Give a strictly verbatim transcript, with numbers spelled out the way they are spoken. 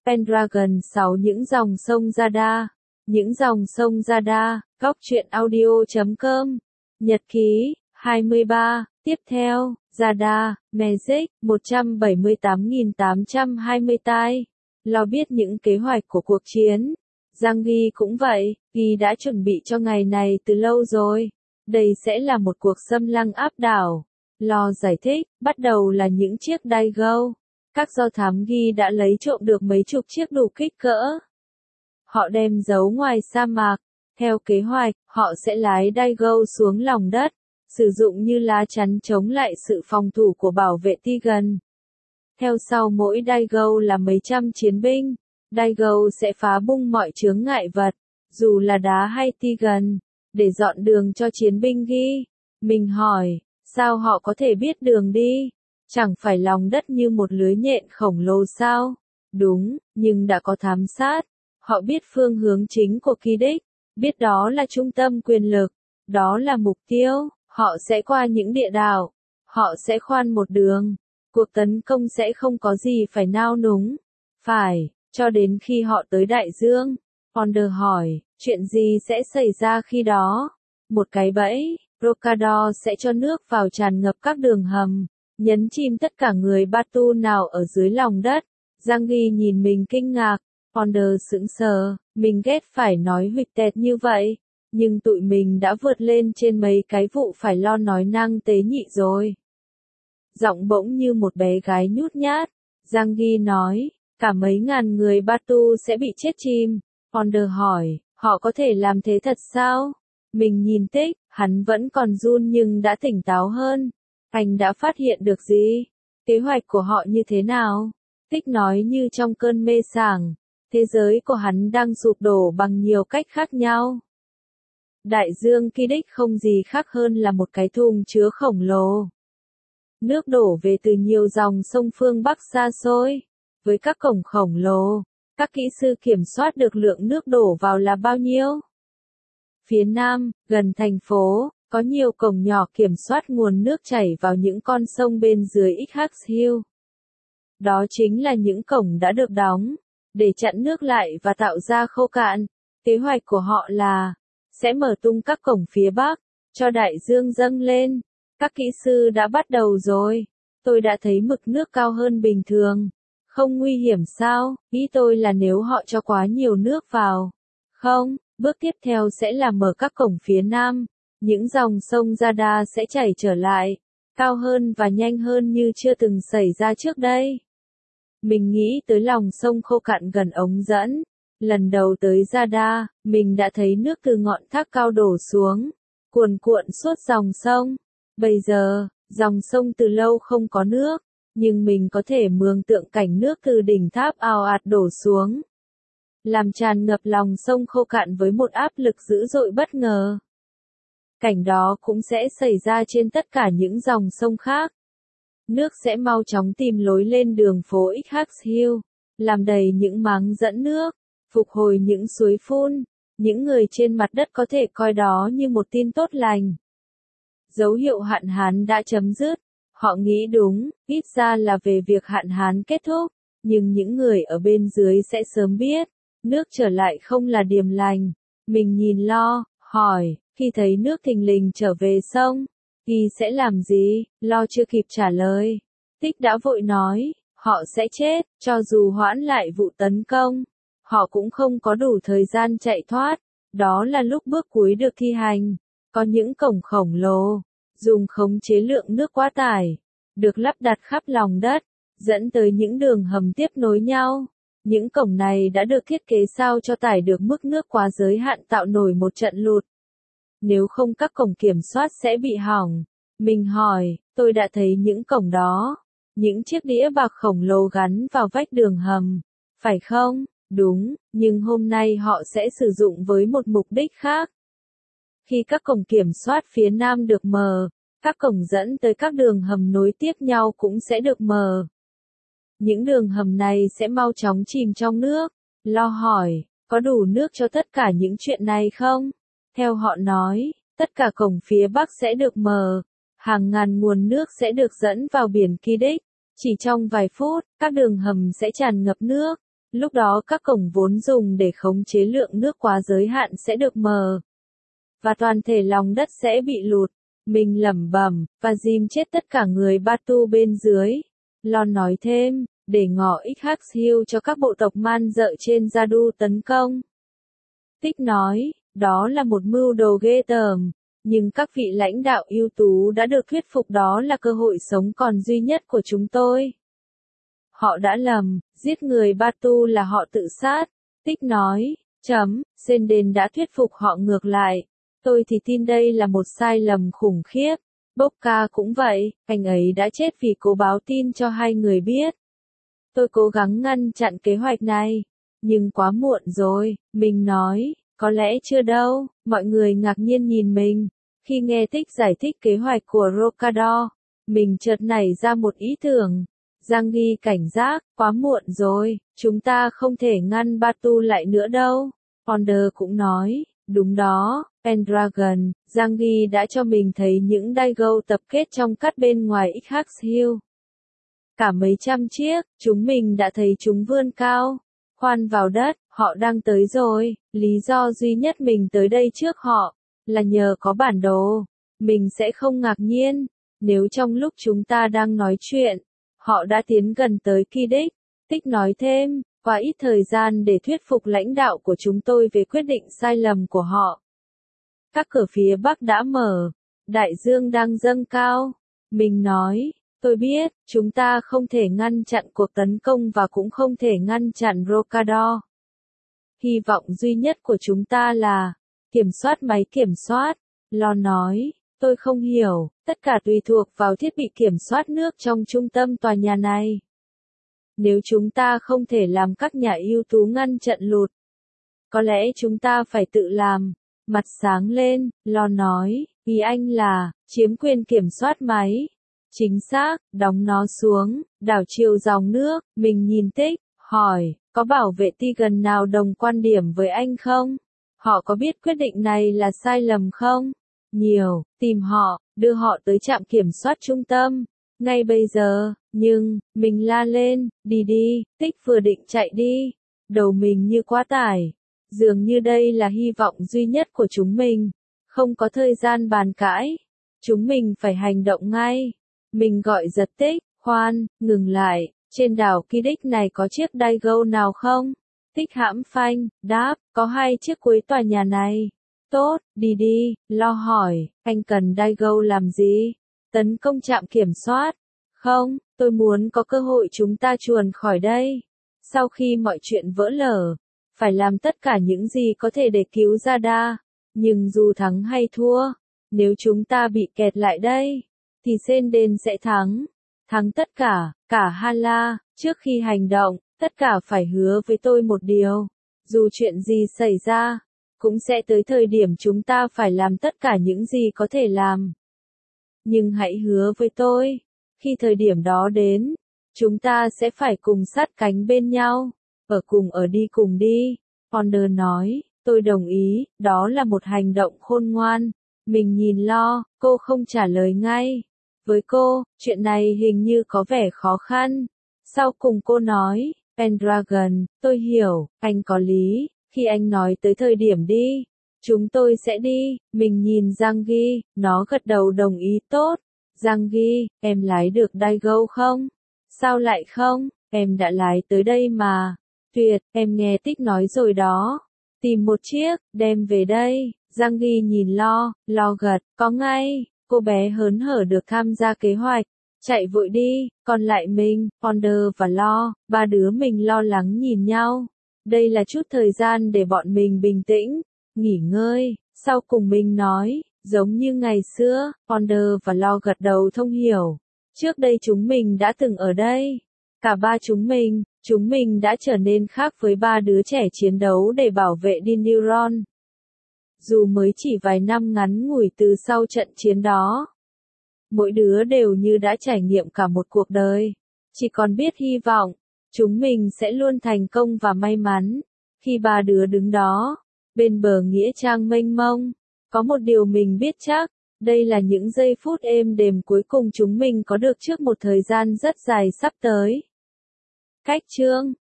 Pendragon sáu Những dòng sông Jada. Những dòng sông Jada. Góc truyện audio chấm com. Nhật ký, hai mươi ba. Tiếp theo, Jada, Magic, một trăm bảy mươi tám nghìn tám trăm hai mươi tai. Lo biết những kế hoạch của cuộc chiến. Giang Ghi cũng vậy, Ghi đã chuẩn bị cho ngày này từ lâu rồi. Đây sẽ là một cuộc xâm lăng áp đảo. Lo giải thích, bắt đầu là những chiếc Daigo. Các do thám Ghi đã lấy trộm được mấy chục chiếc đủ kích cỡ. Họ đem giấu ngoài sa mạc. Theo kế hoạch, họ sẽ lái Daigo xuống lòng đất, sử dụng như lá chắn chống lại sự phòng thủ của bảo vệ Tigan. Theo sau mỗi Daigo là mấy trăm chiến binh. Daigo sẽ phá bung mọi chướng ngại vật, dù là đá hay Tigan, để dọn đường cho chiến binh Ghi. Mình hỏi, sao họ có thể biết đường đi? Chẳng phải lòng đất như một lưới nhện khổng lồ sao? Đúng, nhưng đã có thám sát. Họ biết phương hướng chính của kỳ đích, biết đó là trung tâm quyền lực, đó là mục tiêu. Họ sẽ qua những địa đảo, họ sẽ khoan một đường. Cuộc tấn công sẽ không có gì phải nao núng. Phải, cho đến khi họ tới đại dương. Ponder hỏi, chuyện gì sẽ xảy ra khi đó? Một cái bẫy, Rokador sẽ cho nước vào tràn ngập các đường hầm, nhấn chìm tất cả người Batu nào ở dưới lòng đất. Giang Ghi nhìn mình kinh ngạc, Ponder sững sờ, mình ghét phải nói huỵch tẹt như vậy, nhưng tụi mình đã vượt lên trên mấy cái vụ phải lo nói năng tế nhị rồi. Giọng bỗng như một bé gái nhút nhát, Giang Ghi nói, cả mấy ngàn người Batu sẽ bị chết chìm. Ponder hỏi, họ có thể làm thế thật sao? Mình nhìn Tích, hắn vẫn còn run nhưng đã tỉnh táo hơn. Anh đã phát hiện được gì? Kế hoạch của họ như thế nào? Tích nói như trong cơn mê sảng. Thế giới của hắn đang sụp đổ bằng nhiều cách khác nhau. Đại dương Kỳ Đích không gì khác hơn là một cái thùng chứa khổng lồ. Nước đổ về từ nhiều dòng sông phương Bắc xa xôi. Với các cổng khổng lồ, các kỹ sư kiểm soát được lượng nước đổ vào là bao nhiêu? Phía nam, gần thành phố, có nhiều cổng nhỏ kiểm soát nguồn nước chảy vào những con sông bên dưới ích hát Hill. Đó chính là những cổng đã được đóng, để chặn nước lại và tạo ra khô cạn. Kế hoạch của họ là, sẽ mở tung các cổng phía bắc, cho đại dương dâng lên. Các kỹ sư đã bắt đầu rồi. Tôi đã thấy mực nước cao hơn bình thường. Không nguy hiểm sao? Ý tôi là nếu họ cho quá nhiều nước vào. Không, bước tiếp theo sẽ là mở các cổng phía nam. Những dòng sông Jada sẽ chảy trở lại, cao hơn và nhanh hơn như chưa từng xảy ra trước đây. Mình nghĩ tới lòng sông khô cạn gần ống dẫn. Lần đầu tới Jada, mình đã thấy nước từ ngọn thác cao đổ xuống, cuồn cuộn suốt dòng sông. Bây giờ, dòng sông từ lâu không có nước, nhưng mình có thể mường tượng cảnh nước từ đỉnh tháp ào ạt đổ xuống, làm tràn ngập lòng sông khô cạn với một áp lực dữ dội bất ngờ. Cảnh đó cũng sẽ xảy ra trên tất cả những dòng sông khác. Nước sẽ mau chóng tìm lối lên đường phố ích hát Hill, làm đầy những máng dẫn nước, phục hồi những suối phun. Những người trên mặt đất có thể coi đó như một tin tốt lành. Dấu hiệu hạn hán đã chấm dứt. Họ nghĩ đúng, ít ra là về việc hạn hán kết thúc, nhưng những người ở bên dưới sẽ sớm biết, nước trở lại không là điềm lành. Mình nhìn Lo, hỏi, khi thấy nước thình lình trở về sông, Ghi sẽ làm gì? Lo chưa kịp trả lời. Tích đã vội nói, họ sẽ chết, cho dù hoãn lại vụ tấn công. Họ cũng không có đủ thời gian chạy thoát. Đó là lúc bước cuối được thi hành. Có những cổng khổng lồ, dùng khống chế lượng nước quá tải, được lắp đặt khắp lòng đất, dẫn tới những đường hầm tiếp nối nhau. Những cổng này đã được thiết kế sao cho tải được mức nước quá giới hạn tạo nổi một trận lụt. Nếu không các cổng kiểm soát sẽ bị hỏng. Mình hỏi, tôi đã thấy những cổng đó. Những chiếc đĩa bạc khổng lồ gắn vào vách đường hầm. Phải không? Đúng, nhưng hôm nay họ sẽ sử dụng với một mục đích khác. Khi các cổng kiểm soát phía nam được mở, các cổng dẫn tới các đường hầm nối tiếp nhau cũng sẽ được mở. Những đường hầm này sẽ mau chóng chìm trong nước. Lo hỏi, có đủ nước cho tất cả những chuyện này không? Theo họ nói, tất cả cổng phía bắc sẽ được mở. Hàng ngàn nguồn nước sẽ được dẫn vào biển Kỳ Đích. Chỉ trong vài phút, các đường hầm sẽ tràn ngập nước. Lúc đó các cổng vốn dùng để khống chế lượng nước quá giới hạn sẽ được mở. Và toàn thể lòng đất sẽ bị lụt. Mình lẩm bẩm, và dìm chết tất cả người Batu bên dưới. Lon nói thêm, để ngỏ Ixhakil cho các bộ tộc man dợ trên Jadu tấn công. Tích nói, đó là một mưu đồ ghê tởm, nhưng các vị lãnh đạo ưu tú đã được thuyết phục đó là cơ hội sống còn duy nhất của chúng tôi. Họ đã lầm, giết người Batu là họ tự sát. Tích nói, chấm, Senden đã thuyết phục họ ngược lại. Tôi thì tin đây là một sai lầm khủng khiếp. Bokka cũng vậy, anh ấy đã chết vì cố báo tin cho hai người biết. Tôi cố gắng ngăn chặn kế hoạch này, nhưng quá muộn rồi, mình nói, có lẽ chưa đâu, mọi người ngạc nhiên nhìn mình. Khi nghe Tích giải thích kế hoạch của Rokador, mình chợt nảy ra một ý tưởng. Giang Ghi cảnh giác, quá muộn rồi, chúng ta không thể ngăn Batu lại nữa đâu. Ponder cũng nói, đúng đó, Pendragon, Giang Ghi đã cho mình thấy những Daigo tập kết trong cát bên ngoài Ixhakil. Cả mấy trăm chiếc, chúng mình đã thấy chúng vươn cao, khoan vào đất, họ đang tới rồi, lý do duy nhất mình tới đây trước họ, là nhờ có bản đồ. Mình sẽ không ngạc nhiên, nếu trong lúc chúng ta đang nói chuyện, họ đã tiến gần tới Kỳ Đích. Tích nói thêm, quá ít thời gian để thuyết phục lãnh đạo của chúng tôi về quyết định sai lầm của họ. Các cửa phía Bắc đã mở, đại dương đang dâng cao. Mình nói, tôi biết, chúng ta không thể ngăn chặn cuộc tấn công và cũng không thể ngăn chặn Rokador. Hy vọng duy nhất của chúng ta là kiểm soát máy kiểm soát. Lon nói, tôi không hiểu, tất cả tùy thuộc vào thiết bị kiểm soát nước trong trung tâm tòa nhà này. Nếu chúng ta không thể làm các nhà ưu tú ngăn chặn lụt, có lẽ chúng ta phải tự làm. Mặt sáng lên, Lon nói, ý anh là, chiếm quyền kiểm soát máy. Chính xác, đóng nó xuống, đảo chiều dòng nước. Mình nhìn Tích, hỏi, có bảo vệ ti gần nào đồng quan điểm với anh không? Họ có biết quyết định này là sai lầm không? Nhiều, tìm họ, đưa họ tới trạm kiểm soát trung tâm. Ngay bây giờ, nhưng, mình la lên, đi đi, Tích vừa định chạy đi. Đầu mình như quá tải. Dường như đây là hy vọng duy nhất của chúng mình. Không có thời gian bàn cãi. Chúng mình phải hành động ngay. Mình gọi giật Tích, khoan, ngừng lại, trên đảo Kỳ Đích này có chiếc Daigo nào không? Tích hãm phanh, đáp, có hai chiếc cuối tòa nhà này. Tốt, đi đi, Lo hỏi, anh cần Daigo làm gì? Tấn công trạm kiểm soát? Không, tôi muốn có cơ hội chúng ta chuồn khỏi đây. Sau khi mọi chuyện vỡ lở, phải làm tất cả những gì có thể để cứu Jada. Nhưng dù thắng hay thua, nếu chúng ta bị kẹt lại đây, thì Senden sẽ thắng. Thắng tất cả, cả Hala. Trước khi hành động, tất cả phải hứa với tôi một điều. Dù chuyện gì xảy ra, cũng sẽ tới thời điểm chúng ta phải làm tất cả những gì có thể làm. Nhưng hãy hứa với tôi, khi thời điểm đó đến, chúng ta sẽ phải cùng sát cánh bên nhau, ở cùng ở đi cùng đi. Ponder nói, tôi đồng ý, đó là một hành động khôn ngoan. Mình nhìn Lo, cô không trả lời ngay. Với cô, chuyện này hình như có vẻ khó khăn. Sau cùng cô nói, Pendragon, tôi hiểu, anh có lý, khi anh nói tới thời điểm đi, chúng tôi sẽ đi. Mình nhìn Giang Ghi, nó gật đầu đồng ý. Tốt. Giang Ghi, em lái được Daigo không? Sao lại không, em đã lái tới đây mà. Tuyệt, em nghe Tích nói rồi đó. Tìm một chiếc, đem về đây. Giang Ghi nhìn Lo, Lo gật, có ngay. Cô bé hớn hở được tham gia kế hoạch. Chạy vội đi, còn lại mình, Ponder và Lo, ba đứa mình lo lắng nhìn nhau. Đây là chút thời gian để bọn mình bình tĩnh, nghỉ ngơi. Sau cùng mình nói, giống như ngày xưa, Ponder và Lo gật đầu thông hiểu. Trước đây chúng mình đã từng ở đây. Cả ba chúng mình, chúng mình đã trở nên khác với ba đứa trẻ chiến đấu để bảo vệ Dineuron. Dù mới chỉ vài năm ngắn ngủi từ sau trận chiến đó, mỗi đứa đều như đã trải nghiệm cả một cuộc đời. Chỉ còn biết hy vọng, chúng mình sẽ luôn thành công và may mắn. Khi ba đứa đứng đó, bên bờ nghĩa trang mênh mông, có một điều mình biết chắc, đây là những giây phút êm đềm cuối cùng chúng mình có được trước một thời gian rất dài sắp tới. Cách chương